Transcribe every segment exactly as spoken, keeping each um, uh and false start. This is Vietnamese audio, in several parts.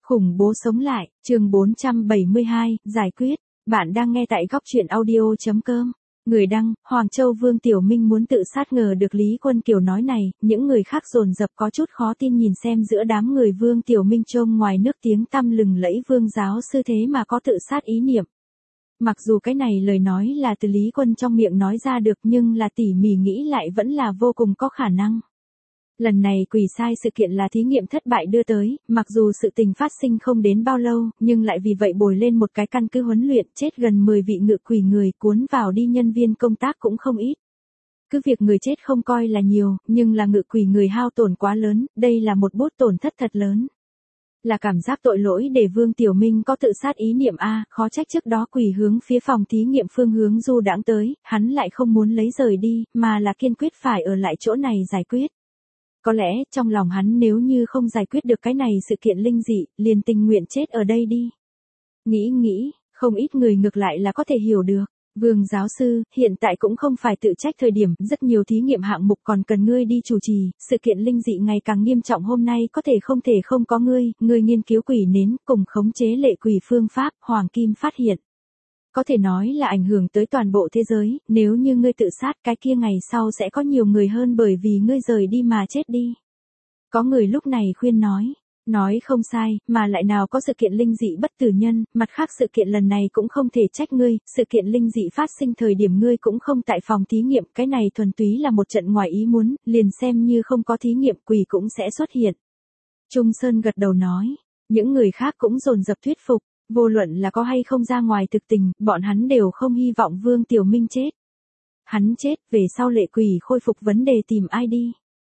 Khủng bố sống lại, chương bốn trăm bảy mươi hai, giải quyết. Bạn đang nghe tại góc truyện audio chấm com. Người đăng, Hoàng Châu Vương Tiểu Minh muốn tự sát, ngờ được Lý Quân Kiều nói này, những người khác dồn dập có chút khó tin nhìn xem giữa đám người Vương Tiểu Minh trông ngoài nước tiếng tăm lừng lẫy Vương giáo sư thế mà có tự sát ý niệm. Mặc dù cái này lời nói là từ Lý Quân trong miệng nói ra được nhưng là tỉ mỉ nghĩ lại vẫn là vô cùng có khả năng. Lần này quỷ sai sự kiện là thí nghiệm thất bại đưa tới, mặc dù sự tình phát sinh không đến bao lâu, nhưng lại vì vậy bồi lên một cái căn cứ huấn luyện, chết gần mười vị ngự quỷ người, cuốn vào đi nhân viên công tác cũng không ít. Cứ việc người chết không coi là nhiều, nhưng là ngự quỷ người hao tổn quá lớn, đây là một bút tổn thất thật lớn. Là cảm giác tội lỗi để Vương Tiểu Minh có tự sát ý niệm a, khó trách trước đó quỷ hướng phía phòng thí nghiệm phương hướng du đãng tới, hắn lại không muốn lấy rời đi, mà là kiên quyết phải ở lại chỗ này giải quyết. Có lẽ, trong lòng hắn nếu như không giải quyết được cái này sự kiện linh dị, liền tình nguyện chết ở đây đi. Nghĩ nghĩ, không ít người ngược lại là có thể hiểu được. Vương giáo sư, hiện tại cũng không phải tự trách thời điểm, rất nhiều thí nghiệm hạng mục còn cần ngươi đi chủ trì, sự kiện linh dị ngày càng nghiêm trọng hôm nay có thể không thể không có ngươi, ngươi nghiên cứu quỷ nến, cùng khống chế lệ quỷ phương pháp, Hoàng Kim phát hiện. Có thể nói là ảnh hưởng tới toàn bộ thế giới, nếu như ngươi tự sát cái kia ngày sau sẽ có nhiều người hơn bởi vì ngươi rời đi mà chết đi. Có người lúc này khuyên nói, nói không sai, mà lại nào có sự kiện linh dị bất tử nhân, mặt khác sự kiện lần này cũng không thể trách ngươi, sự kiện linh dị phát sinh thời điểm ngươi cũng không tại phòng thí nghiệm, cái này thuần túy là một trận ngoài ý muốn, liền xem như không có thí nghiệm quỷ cũng sẽ xuất hiện. Trung Sơn gật đầu nói, những người khác cũng dồn dập thuyết phục. Vô luận là có hay không ra ngoài thực tình, bọn hắn đều không hy vọng Vương Tiểu Minh chết. Hắn chết, về sau lệ quỷ khôi phục vấn đề tìm ai đi.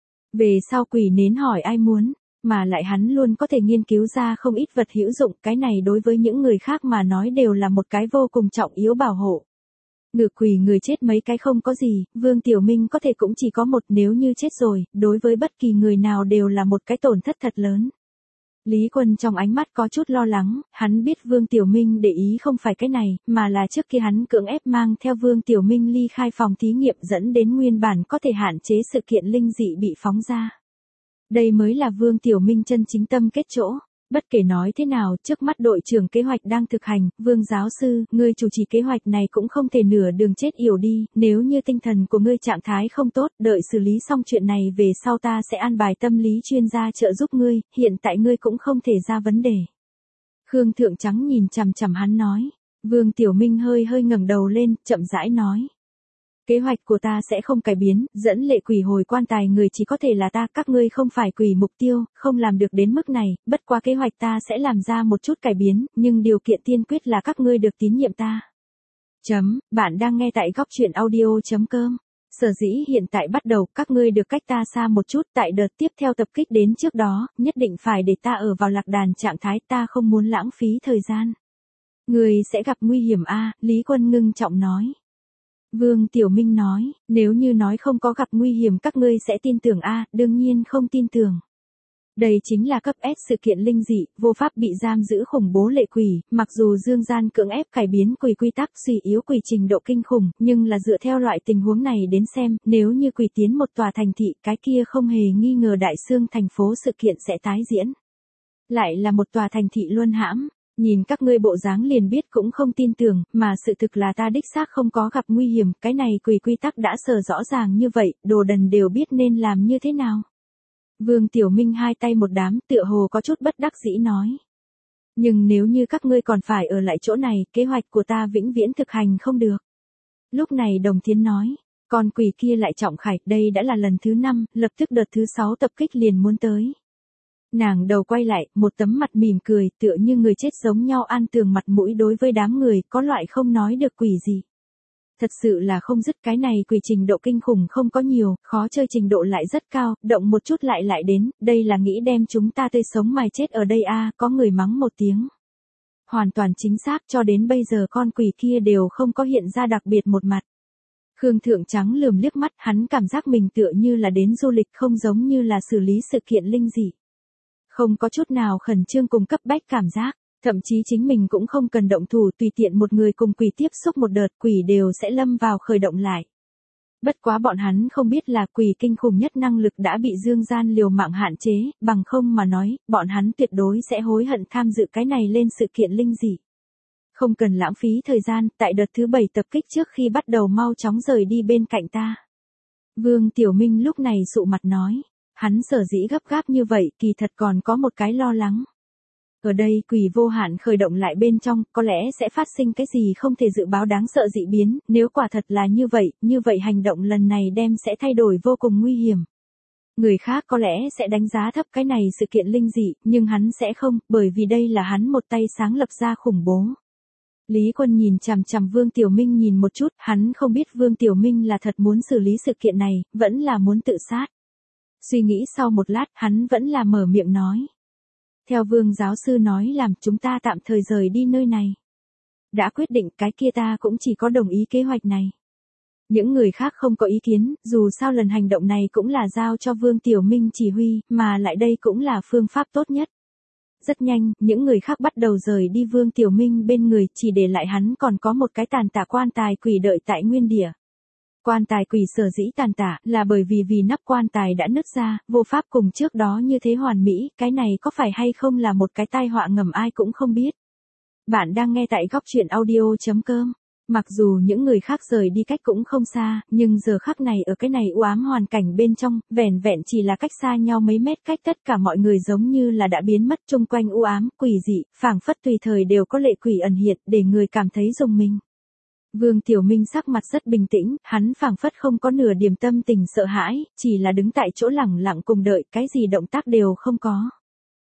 Về sau quỷ nến hỏi ai muốn, mà lại hắn luôn có thể nghiên cứu ra không ít vật hữu dụng, cái này đối với những người khác mà nói đều là một cái vô cùng trọng yếu bảo hộ. Ngự quỷ người chết mấy cái không có gì, Vương Tiểu Minh có thể cũng chỉ có một, nếu như chết rồi, đối với bất kỳ người nào đều là một cái tổn thất thật lớn. Lý Quân trong ánh mắt có chút lo lắng, hắn biết Vương Tiểu Minh để ý không phải cái này, mà là trước kia hắn cưỡng ép mang theo Vương Tiểu Minh ly khai phòng thí nghiệm dẫn đến nguyên bản có thể hạn chế sự kiện linh dị bị phóng ra. Đây mới là Vương Tiểu Minh chân chính tâm kết chỗ. Bất kể nói thế nào, trước mắt đội trưởng kế hoạch đang thực hành, Vương giáo sư, ngươi chủ trì kế hoạch này cũng không thể nửa đường chết yểu đi, nếu như tinh thần của ngươi trạng thái không tốt, đợi xử lý xong chuyện này về sau ta sẽ an bài tâm lý chuyên gia trợ giúp ngươi, hiện tại ngươi cũng không thể ra vấn đề. Khương Thượng Trắng nhìn chằm chằm hắn nói, Vương Tiểu Minh hơi hơi ngẩng đầu lên, chậm rãi nói. Kế hoạch của ta sẽ không cải biến, dẫn lệ quỷ hồi quan tài người chỉ có thể là ta, các ngươi không phải quỷ mục tiêu, không làm được đến mức này, bất quá kế hoạch ta sẽ làm ra một chút cải biến, nhưng điều kiện tiên quyết là các ngươi được tín nhiệm ta. Chấm, bạn đang nghe tại góc truyện audio chấm com. Sở dĩ hiện tại bắt đầu, các ngươi được cách ta xa một chút, tại đợt tiếp theo tập kích đến trước đó, nhất định phải để ta ở vào lạc đàn trạng thái, ta không muốn lãng phí thời gian. Người sẽ gặp nguy hiểm a, Lý Quân ngưng trọng nói. Vương Tiểu Minh nói, nếu như nói không có gặp nguy hiểm các ngươi sẽ tin tưởng a, đương nhiên không tin tưởng. Đây chính là cấp S sự kiện linh dị, vô pháp bị giam giữ khủng bố lệ quỷ, mặc dù dương gian cưỡng ép cải biến quỷ quy tắc suy yếu quỷ trình độ kinh khủng, nhưng là dựa theo loại tình huống này đến xem, nếu như quỷ tiến một tòa thành thị, cái kia không hề nghi ngờ đại xương thành phố sự kiện sẽ tái diễn. Lại là một tòa thành thị luân hãm. Nhìn các ngươi bộ dáng liền biết cũng không tin tưởng, mà sự thực là ta đích xác không có gặp nguy hiểm, cái này quỷ quy tắc đã sở rõ ràng như vậy, đồ đần đều biết nên làm như thế nào. Vương Tiểu Minh hai tay một đám, tựa hồ có chút bất đắc dĩ nói. Nhưng nếu như các ngươi còn phải ở lại chỗ này, kế hoạch của ta vĩnh viễn thực hành không được. Lúc này Đồng Thiến nói, con quỷ kia lại trọng khải, đây đã là lần thứ năm, lập tức đợt thứ sáu tập kích liền muốn tới. Nàng đầu quay lại, một tấm mặt mỉm cười, tựa như người chết giống nhau an tường mặt mũi đối với đám người, có loại không nói được quỷ gì. Thật sự là không dứt, cái này quỷ trình độ kinh khủng không có nhiều, khó chơi trình độ lại rất cao, động một chút lại lại đến, đây là nghĩ đem chúng ta tươi sống mài chết ở đây a, có người mắng một tiếng. Hoàn toàn chính xác, cho đến bây giờ con quỷ kia đều không có hiện ra đặc biệt một mặt. Khương Thượng Trắng lườm liếc mắt, hắn cảm giác mình tựa như là đến du lịch không giống như là xử lý sự kiện linh dị. Không có chút nào khẩn trương cùng cấp bách cảm giác, thậm chí chính mình cũng không cần động thủ, tùy tiện một người cùng quỷ tiếp xúc một đợt, quỷ đều sẽ lâm vào khởi động lại. Bất quá bọn hắn không biết là quỷ kinh khủng nhất năng lực đã bị Dương Gian liều mạng hạn chế, bằng không mà nói, bọn hắn tuyệt đối sẽ hối hận tham dự cái này lên sự kiện linh dị. Không cần lãng phí thời gian, tại đợt thứ bảy tập kích trước khi bắt đầu mau chóng rời đi bên cạnh ta. Vương Tiểu Minh lúc này sụ mặt nói, hắn sở dĩ gấp gáp như vậy kỳ thật còn có một cái lo lắng. Ở đây quỷ vô hạn khởi động lại bên trong, có lẽ sẽ phát sinh cái gì không thể dự báo đáng sợ dị biến, nếu quả thật là như vậy, như vậy hành động lần này đem sẽ thay đổi vô cùng nguy hiểm. Người khác có lẽ sẽ đánh giá thấp cái này sự kiện linh dị, nhưng hắn sẽ không, bởi vì đây là hắn một tay sáng lập ra khủng bố. Lý Quân nhìn chằm chằm Vương Tiểu Minh nhìn một chút, hắn không biết Vương Tiểu Minh là thật muốn xử lý sự kiện này, vẫn là muốn tự sát. Suy nghĩ sau một lát, hắn vẫn là mở miệng nói. Theo Vương giáo sư nói làm chúng ta tạm thời rời đi nơi này. Đã quyết định cái kia ta cũng chỉ có đồng ý kế hoạch này. Những người khác không có ý kiến, dù sao lần hành động này cũng là giao cho Vương Tiểu Minh chỉ huy, mà lại đây cũng là phương pháp tốt nhất. Rất nhanh, những người khác bắt đầu rời đi Vương Tiểu Minh bên người, chỉ để lại hắn còn có một cái tàn tả quan tài quỷ đợi tại nguyên địa. Quan tài quỷ sở dĩ tàn tả là bởi vì vì nắp quan tài đã nứt ra, vô pháp cùng trước đó như thế hoàn mỹ, cái này có phải hay không là một cái tai họa ngầm ai cũng không biết. Bạn đang nghe tại góc truyện audio chấm com. Mặc dù những người khác rời đi cách cũng không xa, nhưng giờ khắc này ở cái này u ám hoàn cảnh bên trong, vẻn vẹn chỉ là cách xa nhau mấy mét cách tất cả mọi người giống như là đã biến mất chung quanh u ám, quỷ dị, phảng phất tùy thời đều có lệ quỷ ẩn hiện để người cảm thấy rùng mình. Vương Tiểu Minh sắc mặt rất bình tĩnh, hắn phảng phất không có nửa điểm tâm tình sợ hãi, chỉ là đứng tại chỗ lẳng lặng cùng đợi, cái gì động tác đều không có.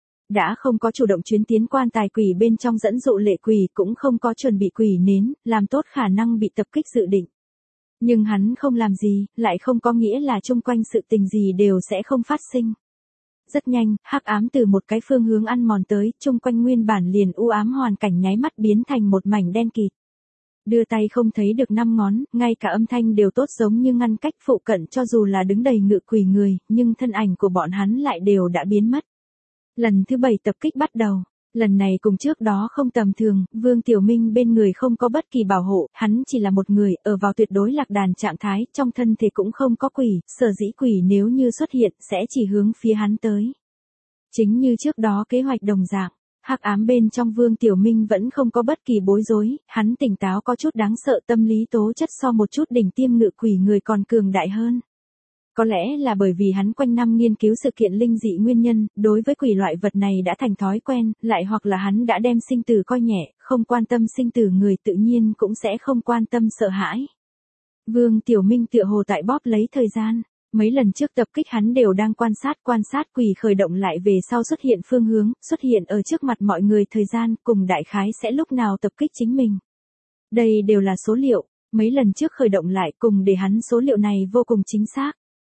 Đã không có chủ động chuyến tiến quan tài quỷ bên trong dẫn dụ lệ quỷ, cũng không có chuẩn bị quỷ nến, làm tốt khả năng bị tập kích dự định. Nhưng hắn không làm gì, lại không có nghĩa là chung quanh sự tình gì đều sẽ không phát sinh. Rất nhanh, hắc ám từ một cái phương hướng ăn mòn tới, chung quanh nguyên bản liền u ám hoàn cảnh nháy mắt biến thành một mảnh đen kịt. Đưa tay không thấy được năm ngón, ngay cả âm thanh đều tốt giống như ngăn cách phụ cận cho dù là đứng đầy ngự quỷ người, nhưng thân ảnh của bọn hắn lại đều đã biến mất. Lần thứ bảy tập kích bắt đầu, lần này cùng trước đó không tầm thường, Vương Tiểu Minh bên người không có bất kỳ bảo hộ, hắn chỉ là một người, ở vào tuyệt đối lạc đàn trạng thái, trong thân thể cũng không có quỷ, sở dĩ quỷ nếu như xuất hiện, sẽ chỉ hướng phía hắn tới. Chính như trước đó kế hoạch đồng dạng. Hắc ám bên trong Vương Tiểu Minh vẫn không có bất kỳ bối rối, hắn tỉnh táo có chút đáng sợ, tâm lý tố chất so một chút đỉnh tiêm ngự quỷ người còn cường đại hơn. Có lẽ là bởi vì hắn quanh năm nghiên cứu sự kiện linh dị nguyên nhân, đối với quỷ loại vật này đã thành thói quen, lại hoặc là hắn đã đem sinh tử coi nhẹ, không quan tâm sinh tử người tự nhiên cũng sẽ không quan tâm sợ hãi. Vương Tiểu Minh tựa hồ tại bóp lấy thời gian. Mấy lần trước tập kích hắn đều đang quan sát quan sát quỷ khởi động lại về sau xuất hiện phương hướng, xuất hiện ở trước mặt mọi người thời gian, cùng đại khái sẽ lúc nào tập kích chính mình. Đây đều là số liệu, mấy lần trước khởi động lại cùng để hắn số liệu này vô cùng chính xác.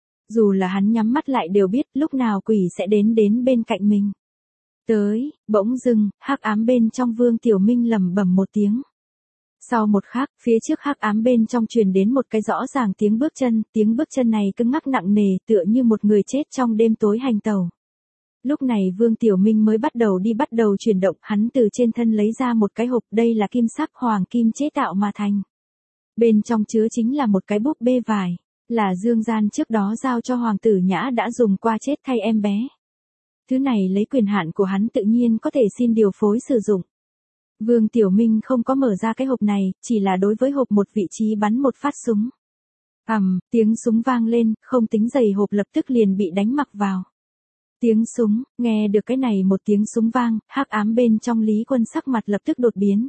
Dù là hắn nhắm mắt lại đều biết lúc nào quỷ sẽ đến đến bên cạnh mình. Tới, bỗng dưng, hắc ám bên trong Vương Tiểu Minh lẩm bẩm một tiếng. Sau một khắc, phía trước hắc ám bên trong truyền đến một cái rõ ràng tiếng bước chân, tiếng bước chân này cứng ngắc nặng nề tựa như một người chết trong đêm tối hành tàu. Lúc này Vương Tiểu Minh mới bắt đầu đi bắt đầu chuyển động, hắn từ trên thân lấy ra một cái hộp, đây là kim sắc hoàng kim chế tạo mà thành. Bên trong chứa chính là một cái búp bê vải, là Dương Gian trước đó giao cho Hoàng tử Nhã đã dùng qua chết thay em bé. Thứ này lấy quyền hạn của hắn tự nhiên có thể xin điều phối sử dụng. Vương Tiểu Minh không có mở ra cái hộp này, chỉ là đối với hộp một vị trí bắn một phát súng. Ầm, tiếng súng vang lên, không tính dày hộp lập tức liền bị đánh mặc vào. Tiếng súng, nghe được cái này một tiếng súng vang, hắc ám bên trong Lý Quân sắc mặt lập tức đột biến.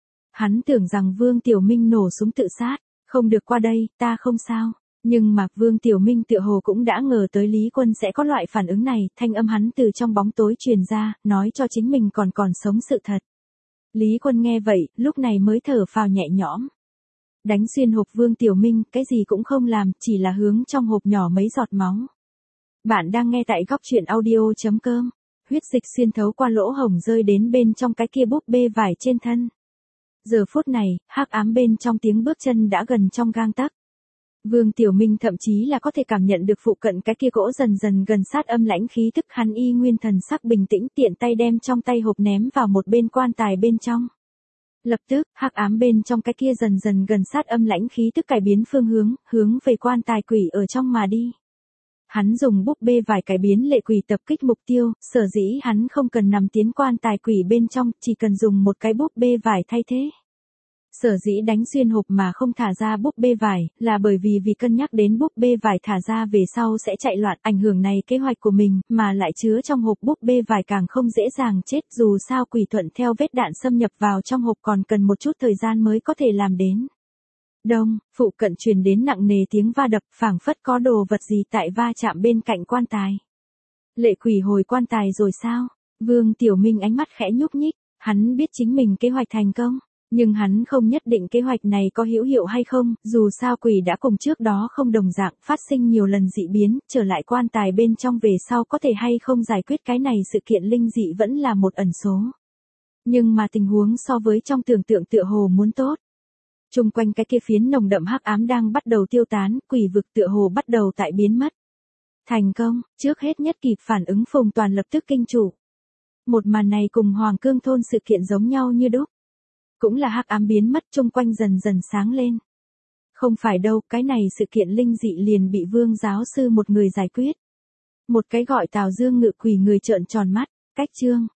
Hắn tưởng rằng Vương Tiểu Minh nổ súng tự sát, không được qua đây, ta không sao. Nhưng mà Vương Tiểu Minh tựa hồ cũng đã ngờ tới Lý Quân sẽ có loại phản ứng này, thanh âm hắn từ trong bóng tối truyền ra, nói cho chính mình còn còn sống sự thật. Lý Quân nghe vậy, lúc này mới thở phào nhẹ nhõm. Đánh xuyên hộp Vương Tiểu Minh, cái gì cũng không làm, chỉ là hướng trong hộp nhỏ mấy giọt máu. Bạn đang nghe tại góc truyện audio chấm com. Huyết dịch xuyên thấu qua lỗ hổng rơi đến bên trong cái kia búp bê vải trên thân. Giờ phút này, hắc ám bên trong tiếng bước chân đã gần trong gang tấc. Vương Tiểu Minh thậm chí là có thể cảm nhận được phụ cận cái kia cỗ dần dần gần sát âm lãnh khí tức, hắn y nguyên thần sắc bình tĩnh tiện tay đem trong tay hộp ném vào một bên quan tài bên trong. Lập tức, hắc ám bên trong cái kia dần dần gần sát âm lãnh khí tức cải biến phương hướng, hướng về quan tài quỷ ở trong mà đi. Hắn dùng búp bê vải cải biến lệ quỷ tập kích mục tiêu, sở dĩ hắn không cần nằm tiến quan tài quỷ bên trong, chỉ cần dùng một cái búp bê vải thay thế. Sở dĩ đánh xuyên hộp mà không thả ra búp bê vải, là bởi vì vì cân nhắc đến búp bê vải thả ra về sau sẽ chạy loạn, ảnh hưởng này kế hoạch của mình, mà lại chứa trong hộp búp bê vải càng không dễ dàng chết, dù sao quỷ thuận theo vết đạn xâm nhập vào trong hộp còn cần một chút thời gian mới có thể làm đến. Đông, phụ cận truyền đến nặng nề tiếng va đập, phảng phất có đồ vật gì tại va chạm bên cạnh quan tài. Lệ quỷ hồi quan tài rồi sao? Vương Tiểu Minh ánh mắt khẽ nhúc nhích, hắn biết chính mình kế hoạch thành công. Nhưng hắn không nhất định kế hoạch này có hữu hiệu hay không, dù sao quỷ đã cùng trước đó không đồng dạng, phát sinh nhiều lần dị biến, trở lại quan tài bên trong về sau có thể hay không giải quyết cái này sự kiện linh dị vẫn là một ẩn số. Nhưng mà tình huống so với trong tưởng tượng tựa hồ muốn tốt. Trung quanh cái kia phiến nồng đậm hắc ám đang bắt đầu tiêu tán, quỷ vực tựa hồ bắt đầu tại biến mất. Thành công, trước hết nhất kịp phản ứng Phùng Toàn lập tức kinh chủ. Một màn này cùng Hoàng Cương thôn sự kiện giống nhau như đúc. Cũng là hắc ám biến mất, chung quanh dần dần sáng lên. Không phải đâu, cái này sự kiện linh dị liền bị Vương giáo sư một người giải quyết. Một cái gọi Tào Dương Ngự quỷ người trợn tròn mắt, cách chương.